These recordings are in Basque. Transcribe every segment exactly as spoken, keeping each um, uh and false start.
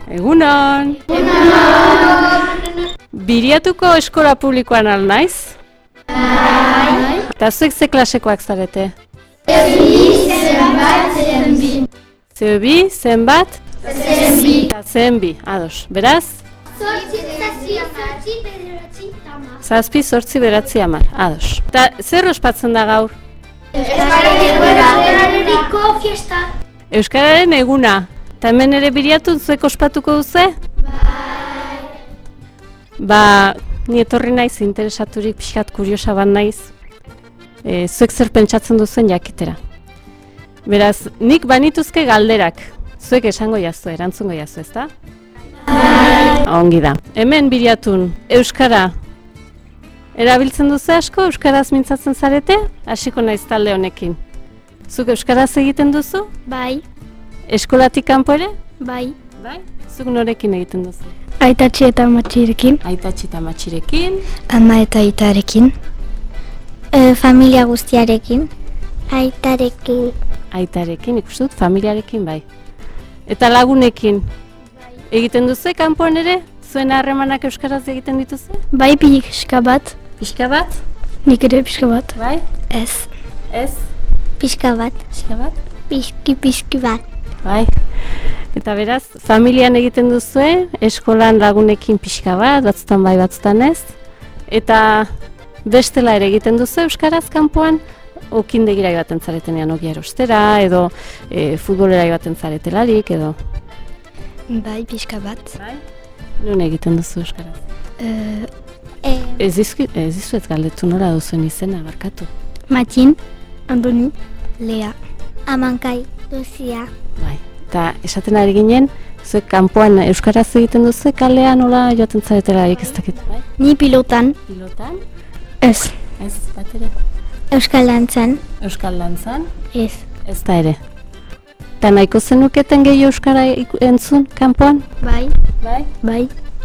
Egunon! Egunon! Biriatuko eskola publikoan al naiz? Bai! Eta zuek ze klasekoak zarete? Zebi, zenbat, zenbi. Zebi, zenbat? Zenbi. Eta zenbi, ados. Beraz? Zortzi, zazpi, zortzi, bederatzi, tamar. Zazpi, zortzi, beratzi, hamar. Ados. Eta zer ospatzen da gaur? Euskarariko fiesta. Euskararen eguna. Eta hemen ere biriatu zuek ospatuko duze? Bai. Ba, ni etorri naiz interesaturik pixkat kuriosa bat naiz. E, zuek zer pentsatzen duzen jakitera. Beraz, nik banituzke galderak. Zuek esango jazu, erantzungo jazu, ezta? Bai. Ongi da. Hemen biriatun, Euskara. Erabiltzen duzu asko, Euskaraz mintzatzen zarete? Hasiko naiz talde honekin. Zuk Euskaraz egiten duzu? Bai. Eskolatik kanpo ere? Bai. Bai? Zuk norekin egiten duzu? Aitatxi eta matxirekin. Aitatxi eta matxirekin. Ama eta aitarekin. E, familia guztiarekin. Aitarekin. Aitarekin, ikusten dut, familiarekin bai. Eta lagunekin? Bai. Egiten duzu kanpoan ere? Zuen harremanak euskaraz egiten dituzu? Bai, pixka bat. Pixka bat? Nik ere pixka bat. Bai? Ez. Ez? Pixka bat. Pixka bat? Pixki, pixki bat. Bai. Eta beraz, familian egiten duzue, eskolan lagunekin pixka bat, batzutan bai, batzutan ez. Eta bestela ere egiten duzu euskaraz kanpoan, okindegira baten zaretenean ogia erostera, edo e, futbolera baten zaretelarik, edo... Bai, pixka bat. Bai? Nun egiten duzu euskaraz? Uh, e... Ez dizuet galdetu nola duzuen izena, barkatu. Matxin, Andoni, Lea, Amankai, Lucia. Bai. Eta esaten ari ginen, zuek kanpoan euskaraz egiten duzu, kalean nola joaten zaretelarik ez dakit. Bai? Ni pilotan. Pilotan? Ez. Ez, bat ere. Euskal dantzan. Euskal dantzan? Ez. Ez da ere. Eta nahiko zenuketen gehi euskara entzun kanpoan? Bai. Bai? Bai.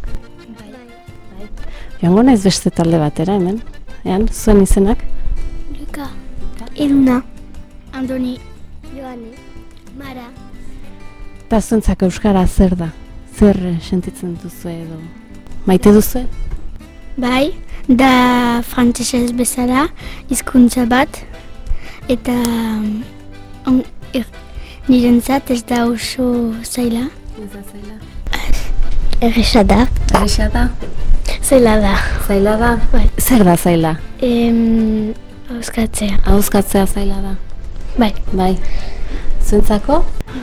Bai. Joango naiz beste talde batera hemen. Ean, zuen izenak? Luka. Iruna. Andoni. Joane. Mara. Eta zuentzak euskara zer da? Zer sentitzen duzu edo? Maite duzu? Bai, da frantsesez bezala, hizkuntza bat, eta on, er, nirentzat ez da oso zaila. Ez da zaila. Erresa da. Erresa da? Zaila da. Zaila da? Bai. Zer da zaila? Em, Auskatzea. Auskatzea zaila da? Bai. Bai. Zuentzako?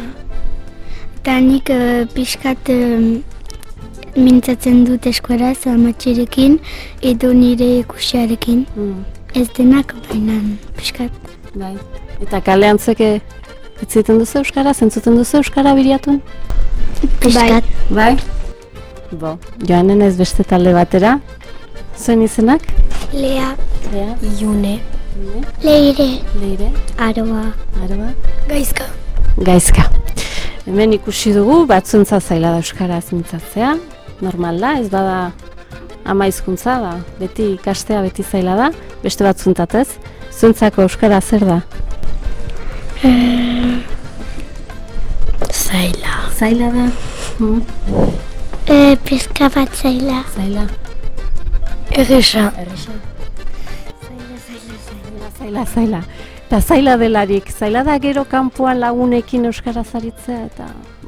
Eta nik uh, pixkat uh, mintzatzen dut eskuaraz amatxirekin edo nire ikusiarekin. Mm. Ez denak, baina pixkat. Bai. Eta kalean zueke itziten duzu euskara, zentzuten duzu euskara biriatun? Pixkat. Bai. Bo, joanen ez beste talde batera. Zuen izenak? Lea. Lea. Iune. Leire. Leire. Aroa. Aroa. Gaizka. Gaizka. Hemen ikusi dugu batzuntza zaila da euskaraz mintzatzea. Normal da, ez bada ama hizkuntza da. Beti ikastea beti zaila da, beste batzuntzat ez. Zuentzako euskara zer da? Uh, zaila. Zaila da? Hmm? E, pizka bat zaila. Zaila. Erresa. Erresa. Zaila, zaila, zaila. Zaila, zaila. Eta zaila delarik, zaila da gero kanpoan lagunekin euskaraz aritzea eta...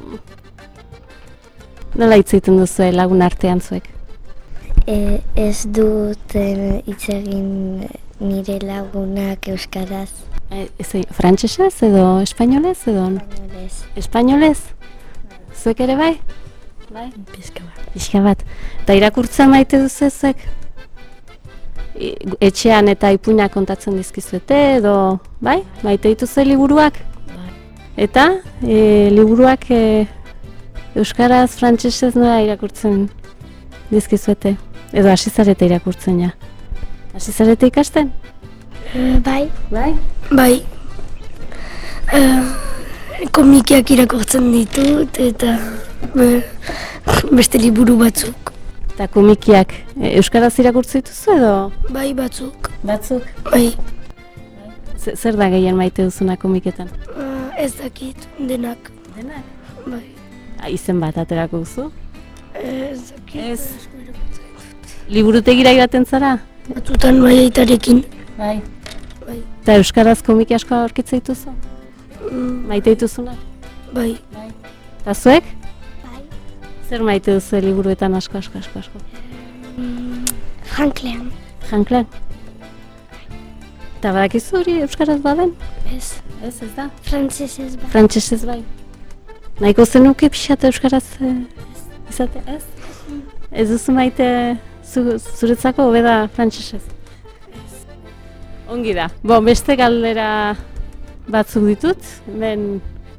Nola hitz egiten duzu lagun artean zuek? E, ez dut e, hitz egin nire lagunak euskaraz. E, ez, frantsesez edo espainolez edo? Espainolez. Espainolez? Zuek ere bai? Bai? Pixka bat. Pixka bat. Eta irakurtza maite duzu zuek? Etxean eta ipuinak kontatzen dizkizuete edo, bai? Maite dituzue liburuak? Bai. Eta, e, liburuak e, euskaraz, frantsesez nola irakurtzen dizkizuete? Edo hasi zarete irakurtzen ja? Hasi zarete ikasten? Uh, bai. Bai? Bai. Uh, komikiak irakurtzen ditut eta uh, beste liburu batzuk. Eta komikiak e, euskaraz irakurtzen dituzu edo? Bai, batzuk. Batzuk? Bai. Z zer da gehien maite duzuna komiketan? Uh, ez dakit, denak. Denak? Bai. Izen bat aterako duzu? Ez dakit. Ez. Liburutegira joaten zara? Batzutan bai aitarekin. Bai. Bai. Eta euskaraz komiki asko aurkitzen dituzu? Mm, Maite dituzunak? bai. Eta zuek? Bai. Zer maite duzu liburuetan asko, asko, asko, asko? Mm, Franklean. Janklan? Eta badakizu hori euskaraz baden? Ez. Ez, ez da. Frantzesez bai. Frantsesez bai. Nahiko zenuke pixat euskaraz eh, izate, ez? Ez duzu maite zu, zuretzako hobe da frantsesez? Ongi da. Bon, beste galdera batzuk ditut. Hemen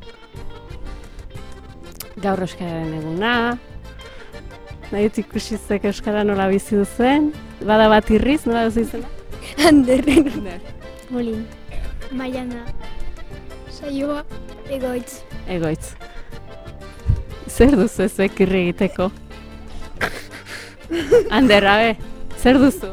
gaur euskararen eguna. Nahi dut ikusi zuek euskara nola bizi duzuen. Bada bat irriz, nola duzu izena? Ander. Molin. Maiana. Saioa. Egoitz. Egoitz. Zer duzu zuek irri egiteko? Ander, abe, zer duzu?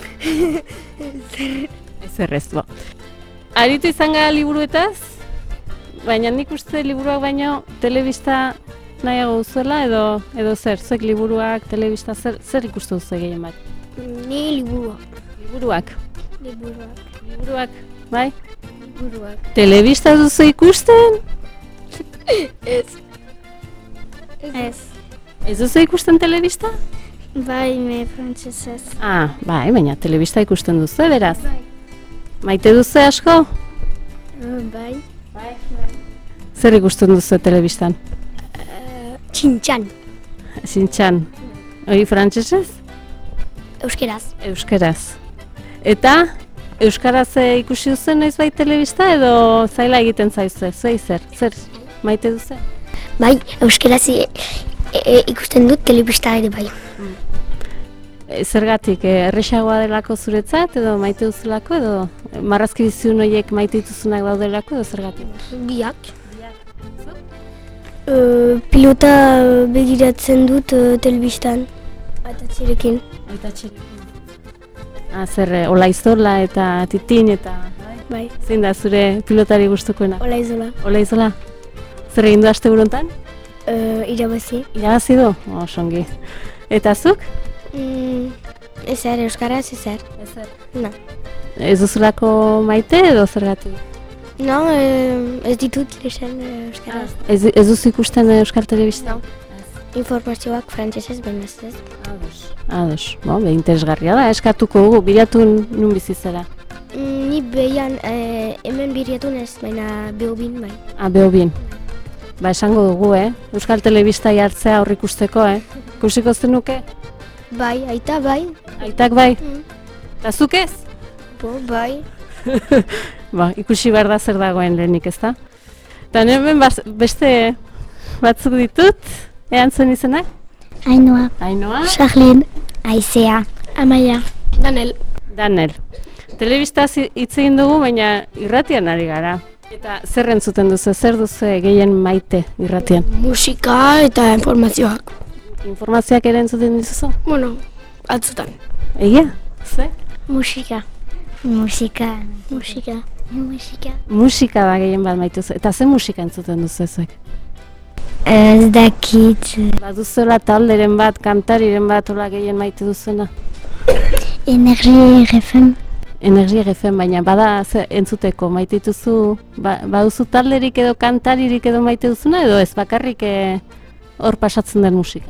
Ezer ez, bo. Aritu izan gara liburuetaz, baina nik uste liburuak baino telebista nahiago duzuela edo edo zer, zuek liburuak, telebista, zer, zer ikustu duzu gehien bat? Ni liburua. Liburuak, Liburuak. liburuak, bai? Liburuak. Telebista duzu ikusten? Ez. Ez. Ez duzu ikusten telebista? Bai, me frantzesez. Ah, bai, baina telebista ikusten duzu, beraz. Bai. Maite duzu asko? Bai. Zer ikusten duzu telebistan? Txintxan. Zintxan, hori frantsesez? Euskeraz. Euskeraz. Eta, euskaraz eh, ikusi duzu noiz bai telebista edo zaila egiten zaizu? Zuei zer? Zer maite duzu? Bai, euskeraz e, e, ikusten dut telebista ere bai. E, zergatik, eh, erresagoa delako zuretzat edo maite duzulako edo eh, marrazki bizun horiek maite dituzunak daudelako edo zergatik? Biak. Uh, pilota begiratzen dut uh, telebistan. Atatxirekin. Eta txerekin. Ah, zer, eh, Olaizola eta Titin eta... Bai. Zein da zure pilotari gustukoena? Ola izola. Olaizola? Zer egin du aste burontan? Uh, irabazi. Irabazi du? Osongi. Eta zuk? Mm, ezer, euskaraz ezer. Ezer. No. Ez duzulako maite edo zergatik? No, eh, ez ditut lehen eh, euskaraz. Ez, ez duzu ikusten eh, euskal telebista? Informazioak frantsesez baina ez. Ados. Ados. Bo, be, interesgarria da, eskatuko dugu, bilatu nun bizi zera. Mm, ni behian eh, hemen biriatun ez, baina behobin bai. Ah, beho bien. Ba, esango dugu, eh? Euskal telebista jartzea aurre ikusteko, eh? Ikusiko zenuke? Bai, aita bai. Aitak bai? Mm. Eta zuk ez? Bo, bai. Ba, ikusi behar da zer dagoen lehenik, ezta? Eta hemen bas- beste batzuk ditut, erantzun izenak? Ainhoa. Ainhoa? Charlene. Aizea. Amaia. Danel. Danel. Telebistaz hitz egin dugu, baina irratian ari gara. Eta zer entzuten duzu, zer duzu gehien maite irratian? Musika eta informazioak. Informazioak ere entzuten dituzu? Bueno, atzutan. Egia? Ze? Musika. Musika. Musika. Musika. Musika da gehien bat maite duzu. Eta ze musika entzuten duzu zuek? Ez dakit. Baduzuela talderen bat, kantariren bat, hola gehien maite duzuena? Energia errefen. Energia gefen, baina bada ze, entzuteko maite dituzu, ba, baduzu talderik edo kantaririk edo maite duzuna edo ez bakarrik eh, hor pasatzen den musika?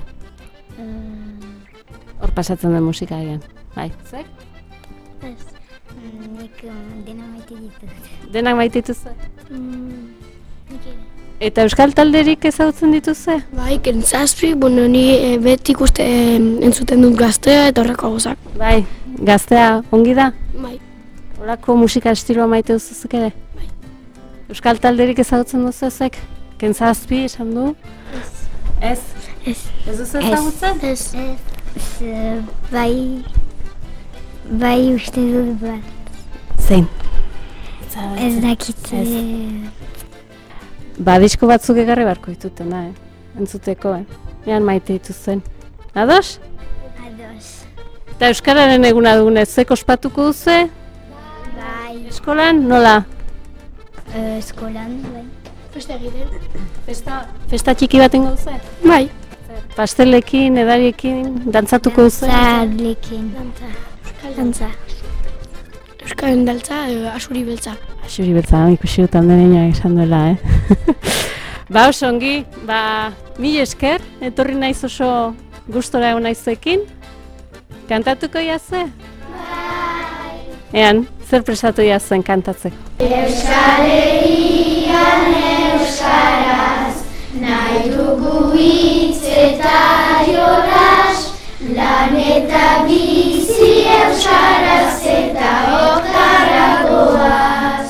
Hor pasatzen den musika egin, bai. Zek? Ez. Nik dena maite ditut. Denak maite dituzu? Nik ere. Eta euskal talderik ezagutzen dituzue? Bai, kentzazpi, bueno, ni eh, beti ikuste eh, entzuten dut gaztea eta horreko gauzak. Bai, gaztea ongi da? Bai. Horako musika estiloa maite duzuzuk ere? Bai. Euskal talderik ezagutzen duzuezek? Kentzazpi, esan du? Ez. Ez? Ez. Ez duzu ezagutzen? Ez. Ez. Bai. Bai uste dut bat. Zein? Ez dakit. Ez. eh, Ba, disko batzuk egarri barko ditutena, eh? Entzuteko, eh? Ean maite dituzuen. Ados? Ados. Eta euskararen eguna dugunez, zuek ospatuko duzu? Bai. Eskolan? Nola? Eh, eskolan, bai. Festa egiten. Festa, festa txiki bat ingo duzu? Bai. Pastelekin, edariekin, dantzatuko duzu? Dantzarekin. Dantza. Euskaren daltza, e, asuri beltza. Asuri beltza, ikusi dut aldenean esan duela, eh? Ba, oso ongi, ba, mil esker, etorri naiz oso gustora egon naizuekin. Kantatuko jazue? Bai! Ean, zer presatu jazuen kantatzeko? Euskal Herrian euskaraz, nahi dugu hitz eta jolas, lan eta bizi euskaraz eta okarragoaz.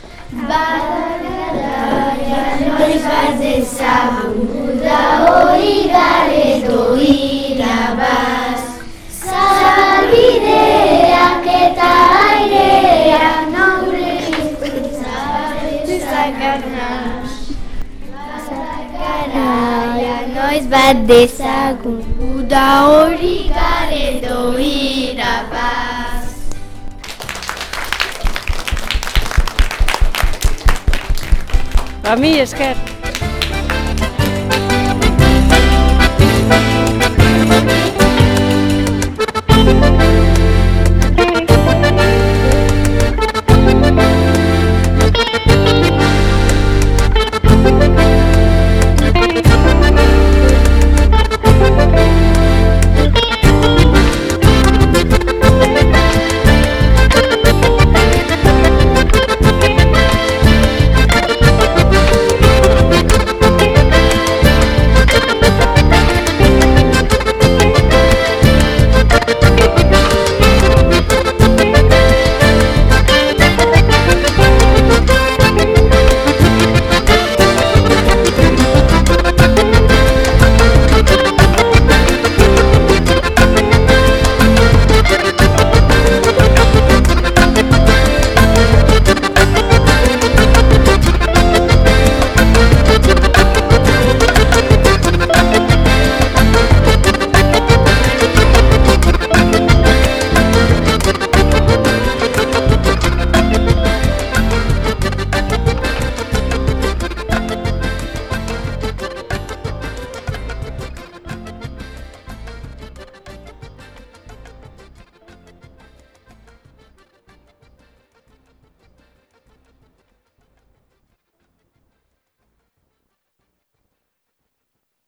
Badagaraia noiz bat dezagun, da hori garedo irabaz. Zabideak eta aireak nore hizkuntza dezagarnaz. Badagaraia noiz bat dezagun, da hori garedo irabaz. Ba, mil esker!